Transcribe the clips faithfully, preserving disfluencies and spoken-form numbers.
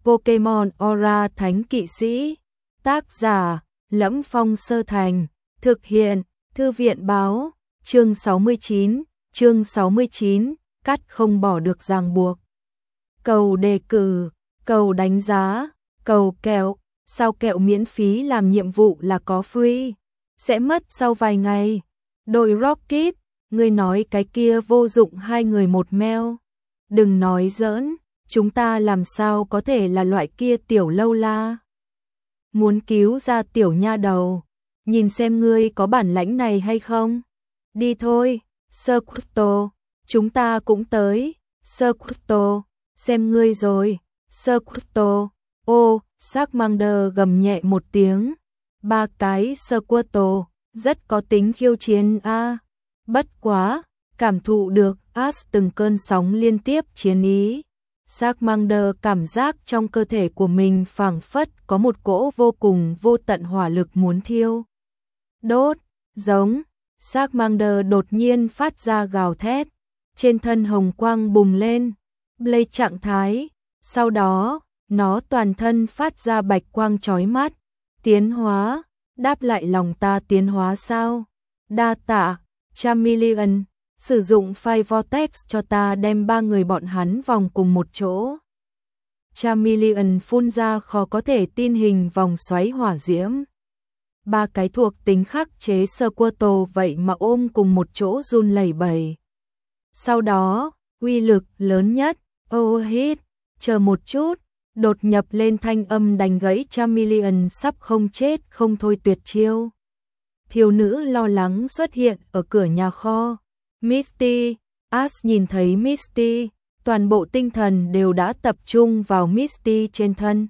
Pokemon Aura Thánh Kỵ Sĩ. Tác giả: Lẫm Phong Sơ Thành. Thực hiện: Thư viện báo. Chương sáu mươi chín, chương sáu mươi chín, cắt không bỏ được ràng buộc. Cầu đề cử, cầu đánh giá, cầu kẹo, sao kẹo miễn phí làm nhiệm vụ là có free, sẽ mất sau vài ngày. Đội Rocket, ngươi nói cái kia vô dụng hai người một meo. Đừng nói giỡn, chúng ta làm sao có thể là loại kia tiểu lâu la. Muốn cứu ra tiểu nha đầu, nhìn xem ngươi có bản lãnh này hay không. Đi thôi, Circuito, chúng ta cũng tới. Circuito, xem ngươi rồi. Circuito, ô, Charmander gầm nhẹ một tiếng. Ba cái Circuito, rất có tính khiêu chiến a. À. Bất quá, cảm thụ được Ash từng cơn sóng liên tiếp chiến ý. Charmander cảm giác trong cơ thể của mình phảng phất có một cỗ vô cùng vô tận hỏa lực muốn thiêu. Đốt, giống, Charmander đột nhiên phát ra gào thét, trên thân hồng quang bùng lên, Blaze trạng thái, sau đó, nó toàn thân phát ra bạch quang chói mắt, tiến hóa, đáp lại lòng ta tiến hóa sao? Đa tạ, Charmeleon, sử dụng Fire Vortex cho ta đem ba người bọn hắn vòng cùng một chỗ. Charmeleon phun ra khó có thể tin hình vòng xoáy hỏa diễm. Ba cái thuộc tính khắc chế Squirtle vậy mà ôm cùng một chỗ run lẩy bẩy. Sau đó, uy lực lớn nhất, oh hit, chờ một chút, đột nhập lên thanh âm đánh gãy Charmeleon sắp không chết không thôi tuyệt chiêu. Thiếu nữ lo lắng xuất hiện ở cửa nhà kho. Misty, Ash nhìn thấy Misty, toàn bộ tinh thần đều đã tập trung vào Misty trên thân.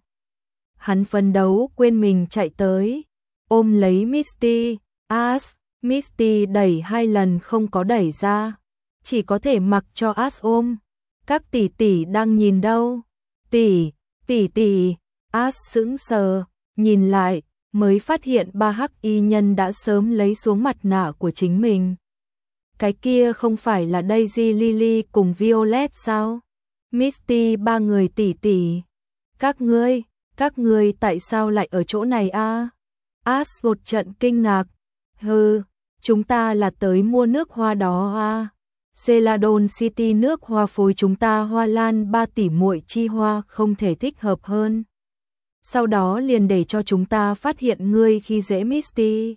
Hắn phấn đấu quên mình chạy tới, ôm lấy Misty, Ash, Misty đẩy hai lần không có đẩy ra, chỉ có thể mặc cho Ash ôm. Các tỷ tỷ đang nhìn đâu? Tỷ, tỷ tỷ, Ash sững sờ, nhìn lại, mới phát hiện ba hắc y nhân đã sớm lấy xuống mặt nạ của chính mình. Cái kia không phải là Daisy Lily cùng Violet sao? Misty ba người tỷ tỷ. Các ngươi, các ngươi tại sao lại ở chỗ này a? À? Ash một trận kinh ngạc. Hừ, chúng ta là tới mua nước hoa đó a. À? Celadon City nước hoa phối chúng ta hoa lan ba tỷ muội chi hoa không thể thích hợp hơn. Sau đó liền để cho chúng ta phát hiện ngươi khi dễ Misty.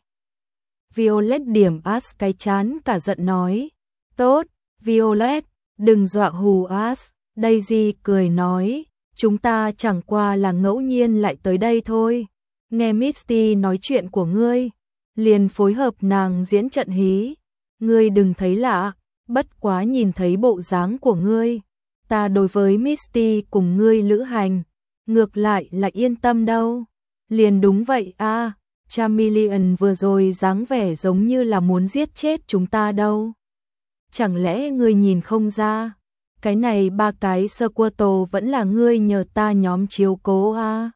Violet điểm Ash cái chán cả giận nói. Tốt, Violet, đừng dọa hù Ash. Daisy cười nói, chúng ta chẳng qua là ngẫu nhiên lại tới đây thôi. Nghe Misty nói chuyện của ngươi, liền phối hợp nàng diễn trận hí. Ngươi đừng thấy lạ, bất quá nhìn thấy bộ dáng của ngươi, ta đối với Misty cùng ngươi lữ hành, ngược lại là yên tâm đâu. Liền đúng vậy a. À. Charmeleon vừa rồi dáng vẻ giống như là muốn giết chết chúng ta đâu. Chẳng lẽ ngươi nhìn không ra? Cái này ba cái Squirtle vẫn là ngươi nhờ ta nhóm chiếu cố a. À?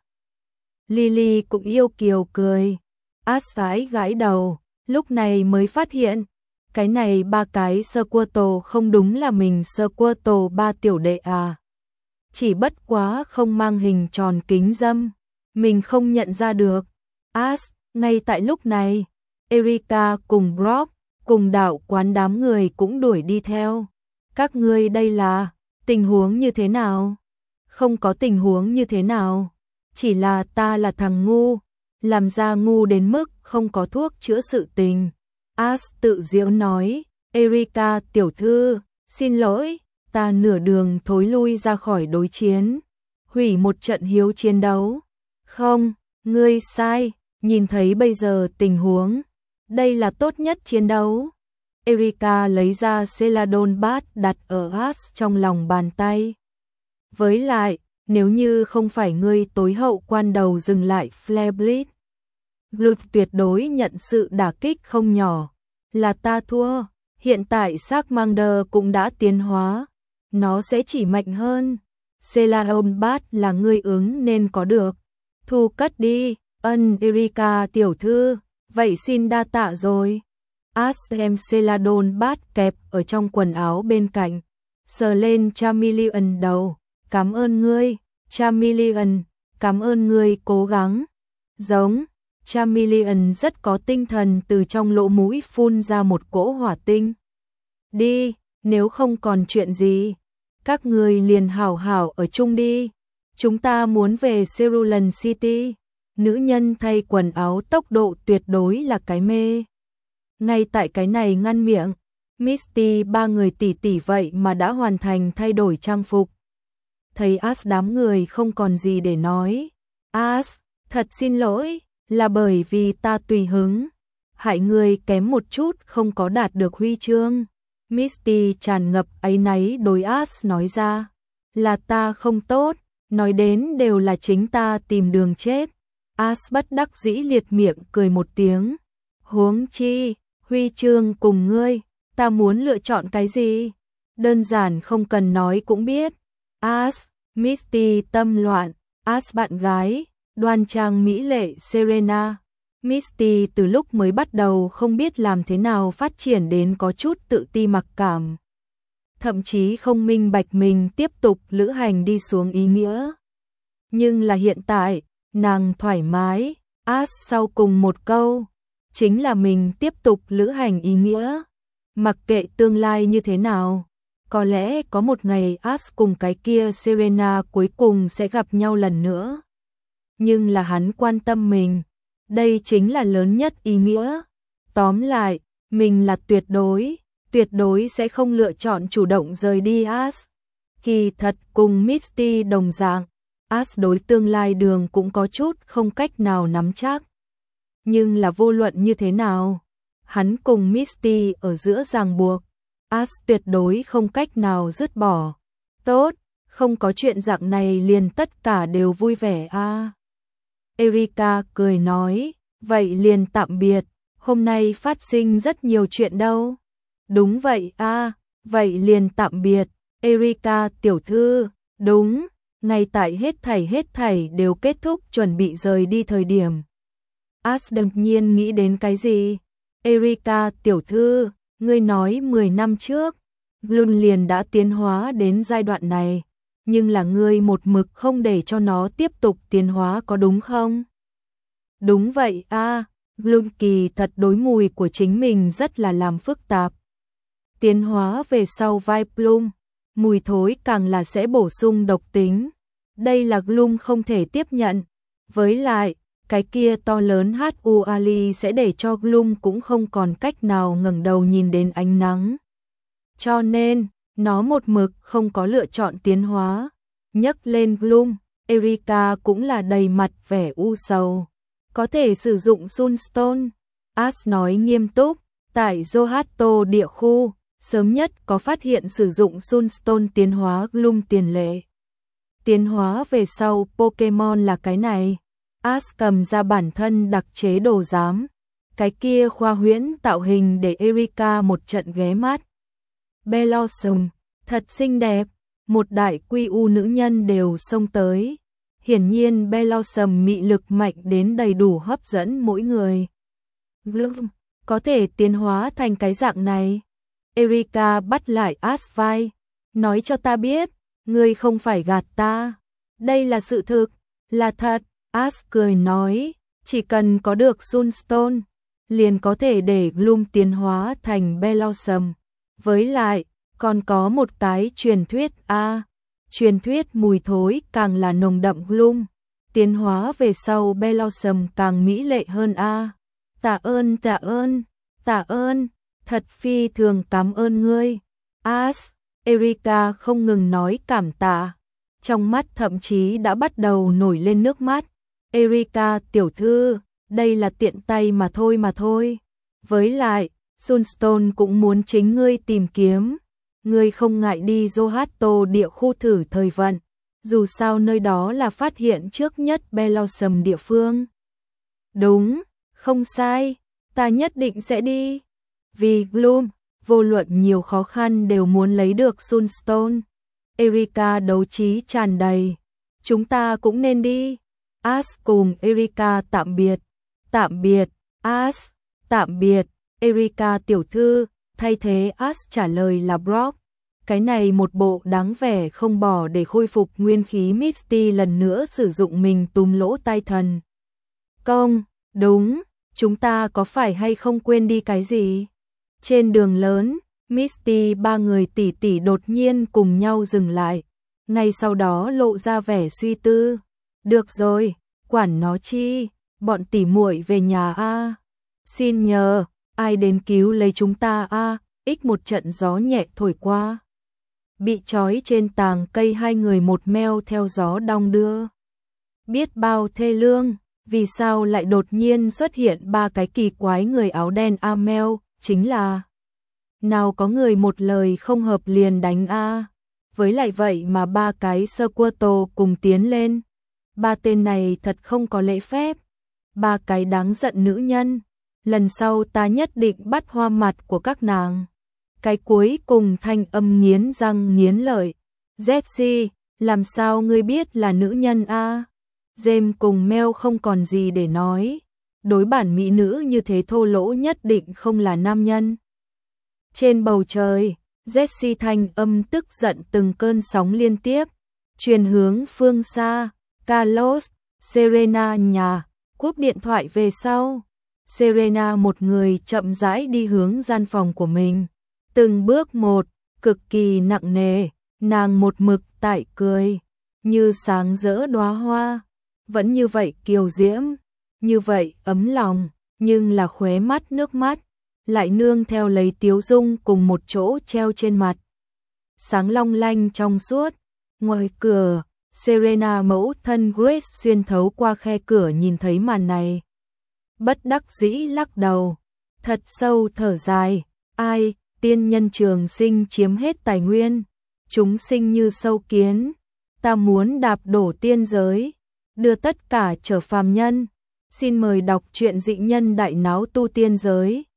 Lily cũng yêu kiều cười. Ash gái gãi đầu, lúc này mới phát hiện, cái này ba cái Squirtle không đúng là mình Squirtle ba tiểu đệ à. Chỉ bất quá không mang hình tròn kính dâm, mình không nhận ra được. Ash, ngay tại lúc này, Erika cùng Brock, cùng đạo quán đám người cũng đuổi đi theo. Các ngươi đây là, tình huống như thế nào? Không có tình huống như thế nào, chỉ là ta là thằng ngu, làm ra ngu đến mức không có thuốc chữa sự tình. Ash tự giễu nói, Erika tiểu thư, xin lỗi, ta nửa đường thối lui ra khỏi đối chiến, hủy một trận hiếu chiến đấu. Không, ngươi sai. Nhìn thấy bây giờ tình huống, đây là tốt nhất chiến đấu. Erika lấy ra Celadon bát đặt ở Ash trong lòng bàn tay. Với lại, nếu như không phải ngươi tối hậu quan đầu dừng lại Flare Blitz, Groot tuyệt đối nhận sự đả kích không nhỏ. Là ta thua, hiện tại Charmander cũng đã tiến hóa, nó sẽ chỉ mạnh hơn. Celadon bát là ngươi ứng nên có được. Thu cất đi. Ân Erika tiểu thư, vậy xin đa tạ rồi. Ash đem Celadon bát kẹp ở trong quần áo bên cạnh, sờ lên Charmeleon đầu, cảm ơn ngươi, Chameleon, cảm ơn ngươi cố gắng. Giống, Chameleon rất có tinh thần từ trong lỗ mũi phun ra một cỗ hỏa tinh. Đi, nếu không còn chuyện gì, các ngươi liền hảo hảo ở chung đi. Chúng ta muốn về Cerulean City. Nữ nhân thay quần áo tốc độ tuyệt đối là cái mê. Ngay tại cái này ngăn miệng, Misty ba người tỷ tỷ vậy mà đã hoàn thành thay đổi trang phục. Thấy Ash đám người không còn gì để nói. Ash, thật xin lỗi, là bởi vì ta tùy hứng. Hại người kém một chút không có đạt được huy chương. Misty tràn ngập áy náy đối Ash nói ra. Là ta không tốt, nói đến đều là chính ta tìm đường chết. Ash bất đắc dĩ liệt miệng cười một tiếng. Huống chi, huy chương cùng ngươi, ta muốn lựa chọn cái gì? Đơn giản không cần nói cũng biết. Ash, Misty tâm loạn, Ash bạn gái, đoan trang mỹ lệ Serena. Misty từ lúc mới bắt đầu không biết làm thế nào phát triển đến có chút tự ti mặc cảm. Thậm chí không minh bạch mình tiếp tục lữ hành đi xuống ý nghĩa. Nhưng là hiện tại, nàng thoải mái, Ash sau cùng một câu, chính là mình tiếp tục lữ hành ý nghĩa. Mặc kệ tương lai như thế nào, có lẽ có một ngày Ash cùng cái kia Serena cuối cùng sẽ gặp nhau lần nữa. Nhưng là hắn quan tâm mình, đây chính là lớn nhất ý nghĩa. Tóm lại, mình là tuyệt đối, tuyệt đối sẽ không lựa chọn chủ động rời đi Ash. Kỳ thật cùng Misty đồng dạng, Ash đối tương lai đường cũng có chút không cách nào nắm chắc. Nhưng là vô luận như thế nào, hắn cùng Misty ở giữa ràng buộc, Ash tuyệt đối không cách nào dứt bỏ. Tốt, không có chuyện dạng này liền tất cả đều vui vẻ a. À. Erika cười nói, vậy liền tạm biệt, hôm nay phát sinh rất nhiều chuyện đâu. Đúng vậy a, à, vậy liền tạm biệt, Erika tiểu thư, đúng, ngay tại hết thảy hết thảy đều kết thúc chuẩn bị rời đi thời điểm. Ash đột nhiên nghĩ đến cái gì? Erika tiểu thư, ngươi nói mười năm trước, Gloom liền đã tiến hóa đến giai đoạn này, nhưng là ngươi một mực không để cho nó tiếp tục tiến hóa có đúng không? Đúng vậy a, à, Gloom kỳ thật đối mùi của chính mình rất là làm phức tạp. Tiến hóa về sau vai Bloom, mùi thối càng là sẽ bổ sung độc tính. Đây là Gloom không thể tiếp nhận. Với lại, cái kia to lớn hát u ali sẽ để cho Gloom cũng không còn cách nào ngẩng đầu nhìn đến ánh nắng. Cho nên, nó một mực không có lựa chọn tiến hóa. Nhắc lên Gloom, Erika cũng là đầy mặt vẻ u sầu. Có thể sử dụng Sunstone. Ash nói nghiêm túc, tại Zohato địa khu, sớm nhất có phát hiện sử dụng Sunstone tiến hóa Gloom tiền lệ. Tiến hóa về sau Pokemon là cái này. Ash cầm ra bản thân đặc chế đồ giám. Cái kia khoa huyễn tạo hình để Erika một trận ghé mắt. Blossom, thật xinh đẹp. Một đại quy u nữ nhân đều xông tới. Hiển nhiên Blossom mị lực mạnh đến đầy đủ hấp dẫn mỗi người. Gloom, có thể tiến hóa thành cái dạng này. Erika bắt lại Ash vai. Nói cho ta biết, ngươi không phải gạt ta. Đây là sự thực, là thật. Ash cười nói, chỉ cần có được Sunstone, liền có thể để Gloom tiến hóa thành Blossom. Với lại, còn có một cái truyền thuyết a, à, truyền thuyết mùi thối càng là nồng đậm Gloom, tiến hóa về sau Blossom càng mỹ lệ hơn a. À. Tạ ơn, tạ ơn, tạ ơn, thật phi thường cảm ơn ngươi. Ash, Erika không ngừng nói cảm tạ, trong mắt thậm chí đã bắt đầu nổi lên nước mắt. Erika tiểu thư, đây là tiện tay mà thôi mà thôi. Với lại, Sunstone cũng muốn chính ngươi tìm kiếm. Ngươi không ngại đi Zohato địa khu thử thời vận. Dù sao nơi đó là phát hiện trước nhất Blossom địa phương. Đúng, không sai, ta nhất định sẽ đi. Vì Gloom, vô luận nhiều khó khăn đều muốn lấy được Sunstone. Erika đấu trí tràn đầy. Chúng ta cũng nên đi. Ash cùng Erika tạm biệt. Tạm biệt, Ash, tạm biệt, Erika tiểu thư. Thay thế Ash trả lời là Brock. Cái này một bộ đáng vẻ không bỏ để khôi phục nguyên khí. Misty lần nữa sử dụng mình túm lỗ tai thần công. Đúng, chúng ta có phải hay không quên đi cái gì? Trên đường lớn, Misty ba người tỷ tỷ đột nhiên cùng nhau dừng lại, ngay sau đó lộ ra vẻ suy tư. Được rồi, quản nó chi, bọn tỷ muội về nhà a. Xin nhờ, ai đến cứu lấy chúng ta a. Ích một trận gió nhẹ thổi qua. Bị trói trên tàng cây hai người một meo theo gió đong đưa. Biết bao thê lương, vì sao lại đột nhiên xuất hiện ba cái kỳ quái người áo đen a meo, chính là nào có người một lời không hợp liền đánh a. Với lại vậy mà ba cái sơ quơ tô cùng tiến lên. Ba tên này thật không có lễ phép. Ba cái đáng giận nữ nhân. Lần sau ta nhất định bắt hoa mặt của các nàng. Cái cuối cùng thanh âm nghiến răng nghiến lợi. Jessie, làm sao ngươi biết là nữ nhân a? James cùng Mel không còn gì để nói. Đối bản mỹ nữ như thế thô lỗ nhất định không là nam nhân. Trên bầu trời, Jessie thanh âm tức giận từng cơn sóng liên tiếp. Truyền hướng phương xa, Carlos, Serena nhà, cúp điện thoại về sau. Serena một người chậm rãi đi hướng gian phòng của mình. Từng bước một, cực kỳ nặng nề, nàng một mực tại cười, như sáng rỡ đóa hoa, vẫn như vậy kiều diễm, như vậy ấm lòng, nhưng là khóe mắt nước mắt, lại nương theo lấy tiếu dung cùng một chỗ treo trên mặt. Sáng long lanh trong suốt, ngoài cửa, Serena mẫu thân Grace xuyên thấu qua khe cửa nhìn thấy màn này. Bất đắc dĩ lắc đầu, thật sâu thở dài, ai, tiên nhân trường sinh chiếm hết tài nguyên, chúng sinh như sâu kiến, ta muốn đạp đổ tiên giới, đưa tất cả trở phàm nhân. Xin mời đọc truyện Dị Nhân Đại Náo Tu Tiên Giới.